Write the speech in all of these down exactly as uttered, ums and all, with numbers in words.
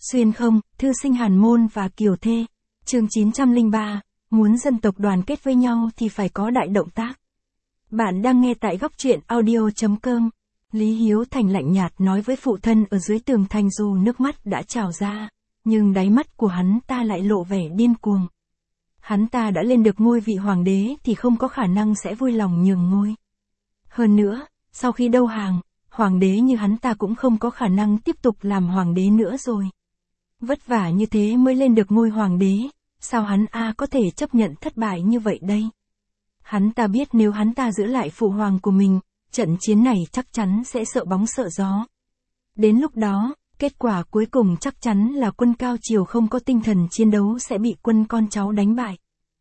Xuyên không, thư sinh Hàn Môn và Kiều Thê. Chương chín trăm lẻ ba, muốn dân tộc đoàn kết với nhau thì phải có đại động tác. Bạn đang nghe tại góc truyện audio chấm com. Lý Hiếu Thành lạnh nhạt nói với phụ thân ở dưới tường thành dù nước mắt đã trào ra, nhưng đáy mắt của hắn ta lại lộ vẻ điên cuồng. Hắn ta đã lên được ngôi vị hoàng đế thì không có khả năng sẽ vui lòng nhường ngôi. Hơn nữa, sau khi đầu hàng, hoàng đế như hắn ta cũng không có khả năng tiếp tục làm hoàng đế nữa rồi. Vất vả như thế mới lên được ngôi hoàng đế, sao hắn A có thể chấp nhận thất bại như vậy đây? Hắn ta biết nếu hắn ta giữ lại phụ hoàng của mình, trận chiến này chắc chắn sẽ sợ bóng sợ gió. Đến lúc đó, kết quả cuối cùng chắc chắn là quân Cao Triều không có tinh thần chiến đấu sẽ bị quân con cháu đánh bại.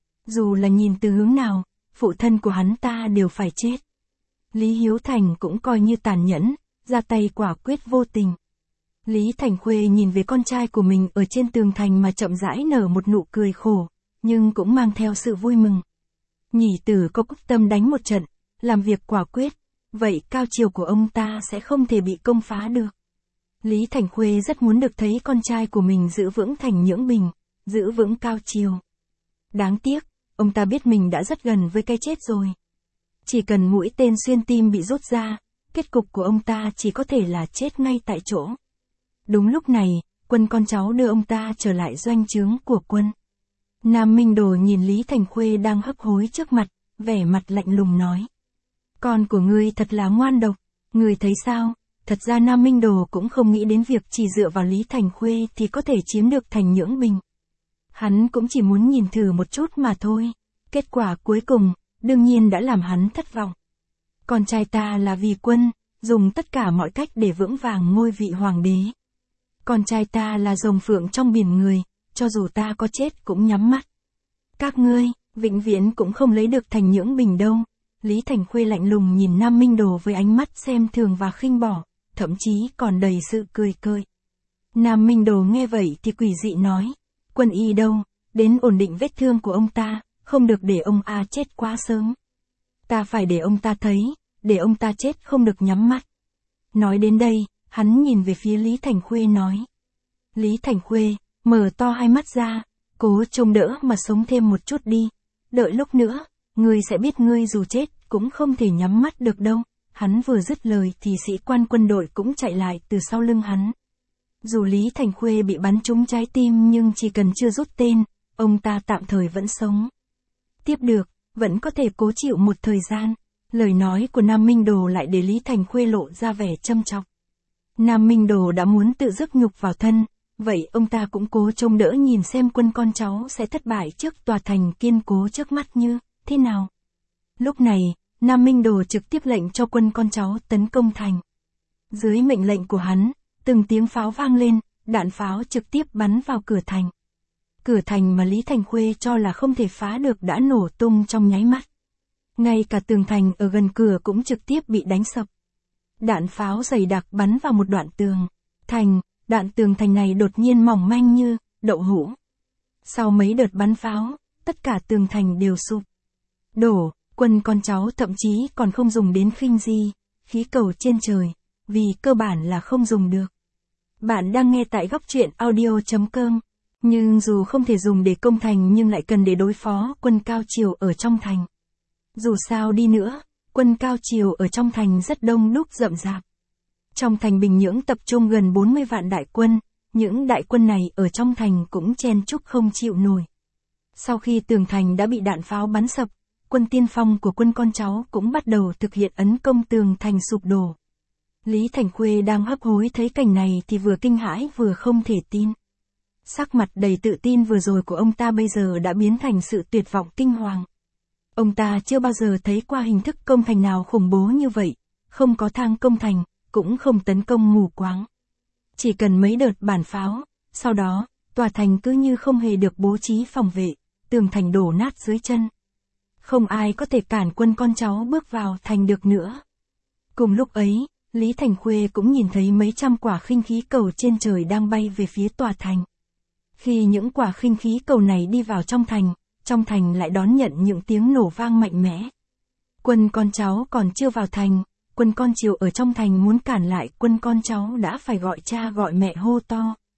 Dù là nhìn từ hướng nào, phụ thân của hắn ta đều phải chết. Lý Hiếu Thành cũng coi như tàn nhẫn, ra tay quả quyết vô tình. Lý Thành Khuê nhìn về con trai của mình ở trên tường thành mà chậm rãi nở một nụ cười khổ, nhưng cũng mang theo sự vui mừng. Nhị tử có quyết tâm đánh một trận, làm việc quả quyết, vậy Cao Triều của ông ta sẽ không thể bị công phá được. Lý Thành Khuê rất muốn được thấy con trai của mình giữ vững Thành Nhưỡng Bình, giữ vững Cao Triều. Đáng tiếc, ông ta biết mình đã rất gần với cái chết rồi. Chỉ cần mũi tên xuyên tim bị rút ra, kết cục của ông ta chỉ có thể là chết ngay tại chỗ. Đúng lúc này, quân con cháu đưa ông ta trở lại doanh trướng của quân. Nam Minh Đồ nhìn Lý Thành Khuê đang hấp hối trước mặt, vẻ mặt lạnh lùng nói. Con của ngươi thật là ngoan độc, ngươi thấy sao? Thật ra Nam Minh Đồ cũng không nghĩ đến việc chỉ dựa vào Lý Thành Khuê thì có thể chiếm được Thành Nhưỡng Bình. Hắn cũng chỉ muốn nhìn thử một chút mà thôi. Kết quả cuối cùng, đương nhiên đã làm hắn thất vọng. Con trai ta là vì quân, dùng tất cả mọi cách để vững vàng ngôi vị hoàng đế. Con trai ta là rồng phượng trong biển người, cho dù ta có chết cũng nhắm mắt. Các ngươi, vĩnh viễn cũng không lấy được Thành Nhưỡng Bình đâu. Lý Thành Khuê lạnh lùng nhìn Nam Minh Đồ với ánh mắt xem thường và khinh bỏ, thậm chí còn đầy sự cười cợt. Nam Minh Đồ nghe vậy thì quỷ dị nói, quân y đâu, đến ổn định vết thương của ông ta, không được để ông A chết quá sớm. Ta phải để ông ta thấy, để ông ta chết không được nhắm mắt. Nói đến đây, hắn nhìn về phía Lý Thành Khuê nói. Lý Thành Khuê, mở to hai mắt ra, cố trông đỡ mà sống thêm một chút đi, đợi lúc nữa, ngươi sẽ biết ngươi dù chết cũng không thể nhắm mắt được đâu. Hắn vừa dứt lời thì sĩ quan quân đội cũng chạy lại từ sau lưng hắn. Dù Lý Thành Khuê bị bắn trúng trái tim nhưng chỉ cần chưa rút tên, ông ta tạm thời vẫn sống. Tiếp được, vẫn có thể cố chịu một thời gian. Lời nói của Nam Minh Đồ lại để Lý Thành Khuê lộ ra vẻ châm chọc. Nam Minh Đồ đã muốn tự rước nhục vào thân, vậy ông ta cũng cố trông đỡ nhìn xem quân con cháu sẽ thất bại trước tòa thành kiên cố trước mắt như thế nào. Lúc này, Nam Minh Đồ trực tiếp lệnh cho quân con cháu tấn công thành. Dưới mệnh lệnh của hắn, từng tiếng pháo vang lên, đạn pháo trực tiếp bắn vào cửa thành. Cửa thành mà Lý Thành Khuê cho là không thể phá được đã nổ tung trong nháy mắt. Ngay cả tường thành ở gần cửa cũng trực tiếp bị đánh sập. Đạn pháo dày đặc bắn vào một đoạn tường thành, đạn tường thành này đột nhiên mỏng manh như đậu hũ. Sau mấy đợt bắn pháo, tất cả tường thành đều sụp đổ. Quân con cháu thậm chí còn không dùng đến khinh di, khí cầu trên trời, vì cơ bản là không dùng được. Bạn đang nghe tại góc truyện audio chấm com, nhưng dù không thể dùng để công thành nhưng lại cần để đối phó quân Cao Triều ở trong thành. Dù sao đi nữa, quân Cao Triều ở trong thành rất đông đúc rậm rạp. Trong thành Bình Nhưỡng tập trung gần bốn mươi vạn đại quân, những đại quân này ở trong thành cũng chen chúc không chịu nổi. Sau khi tường thành đã bị đạn pháo bắn sập, quân tiên phong của quân con cháu cũng bắt đầu thực hiện ấn công tường thành sụp đổ. Lý Thành Khuê đang hấp hối thấy cảnh này thì vừa kinh hãi vừa không thể tin. Sắc mặt đầy tự tin vừa rồi của ông ta bây giờ đã biến thành sự tuyệt vọng kinh hoàng. Ông ta chưa bao giờ thấy qua hình thức công thành nào khủng bố như vậy, không có thang công thành, cũng không tấn công mù quáng. Chỉ cần mấy đợt bản pháo, sau đó, tòa thành cứ như không hề được bố trí phòng vệ, tường thành đổ nát dưới chân. Không ai có thể cản quân con cháu bước vào thành được nữa. Cùng lúc ấy, Lý Thành Khuê cũng nhìn thấy mấy trăm quả khinh khí cầu trên trời đang bay về phía tòa thành. Khi những quả khinh khí cầu này đi vào trong thành, trong thành lại đón nhận những tiếng nổ vang mạnh mẽ. Quân con cháu còn chưa vào thành, quân con Triều ở trong thành muốn cản lại quân con cháu đã phải gọi cha gọi mẹ hô to.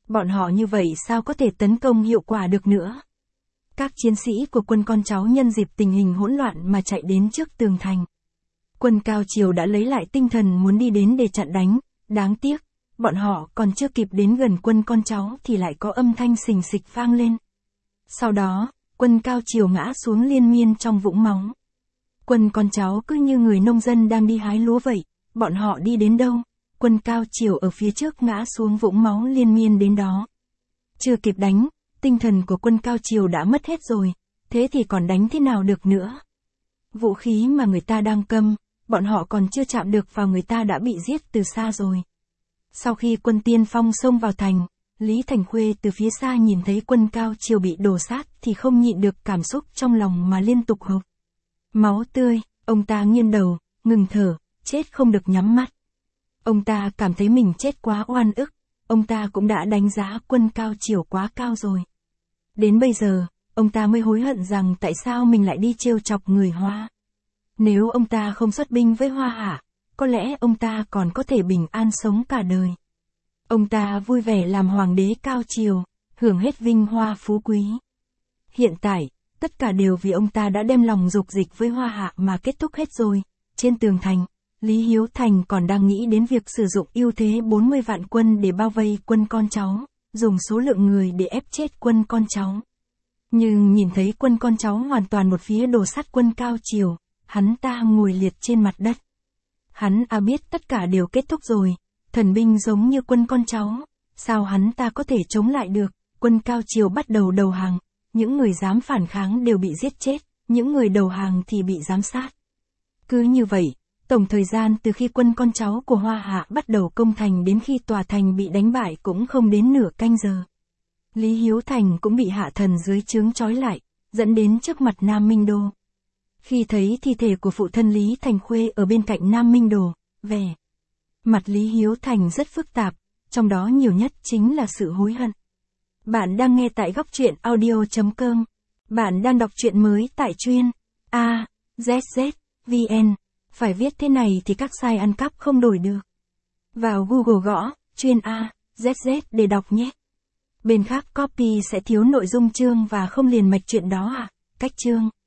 Bọn họ như vậy sao có thể tấn công hiệu quả được nữa? Các chiến sĩ của quân con cháu nhân dịp tình hình hỗn loạn mà chạy đến trước tường thành. Quân Cao Triều đã lấy lại tinh thần muốn đi đến để chặn đánh, đáng tiếc, bọn họ còn chưa kịp đến gần quân con cháu thì lại có âm thanh xình xịch vang lên. Sau đó, quân Cao Triều ngã xuống liên miên trong vũng máu. Quân con cháu cứ như người nông dân đang đi hái lúa vậy, bọn họ đi đến đâu, quân Cao Triều ở phía trước ngã xuống vũng máu liên miên đến đó. Chưa kịp đánh, tinh thần của quân Cao Triều đã mất hết rồi, thế thì còn đánh thế nào được nữa? Vũ khí mà người ta đang cầm, bọn họ còn chưa chạm được vào người ta đã bị giết từ xa rồi. Sau khi quân tiên phong xông vào thành, Lý Thành Khuê từ phía xa nhìn thấy quân Cao Triều bị đổ sát thì không nhịn được cảm xúc trong lòng mà liên tục hộc máu tươi, ông ta nghiêng đầu, ngừng thở, chết không được nhắm mắt. Ông ta cảm thấy mình chết quá oan ức, ông ta cũng đã đánh giá quân Cao Triều quá cao rồi. Đến bây giờ, ông ta mới hối hận rằng tại sao mình lại đi trêu chọc người Hoa. Nếu ông ta không xuất binh với Hoa Hạ, có lẽ ông ta còn có thể bình an sống cả đời. Ông ta vui vẻ làm hoàng đế Cao Triều, hưởng hết vinh hoa phú quý. Hiện tại, tất cả đều vì ông ta đã đem lòng dục dịch với Hoa Hạ mà kết thúc hết rồi. Trên tường thành, Lý Hiếu Thành còn đang nghĩ đến việc sử dụng ưu thế bốn mươi vạn quân để bao vây quân con cháu, dùng số lượng người để ép chết quân con cháu. Nhưng nhìn thấy quân con cháu hoàn toàn một phía đổ sát quân Cao Triều, hắn ta ngồi liệt trên mặt đất. Hắn à biết tất cả đều kết thúc rồi, thần binh giống như quân con cháu, sao hắn ta có thể chống lại được, quân Cao Triều bắt đầu đầu hàng, những người dám phản kháng đều bị giết chết, những người đầu hàng thì bị giám sát. Cứ như vậy, tổng thời gian từ khi quân con cháu của Hoa Hạ bắt đầu công thành đến khi tòa thành bị đánh bại cũng không đến nửa canh giờ. Lý Hiếu Thành cũng bị hạ thần dưới trướng trói lại, dẫn đến trước mặt Nam Minh Đô. Khi thấy thi thể của phụ thân Lý Thành Khuê ở bên cạnh Nam Minh Đô, vẻ mặt Lý Hiếu Thành rất phức tạp, trong đó nhiều nhất chính là sự hối hận. Bạn đang nghe tại góc truyện audio chấm com. Bạn đang đọc truyện mới tại truyện A Z Z vê en. Phải viết thế này thì các site ăn cắp không đổi được. Vào Google gõ truyện A Z Z để đọc nhé. Bên khác copy sẽ thiếu nội dung chương và không liền mạch truyện đó à? Cách chương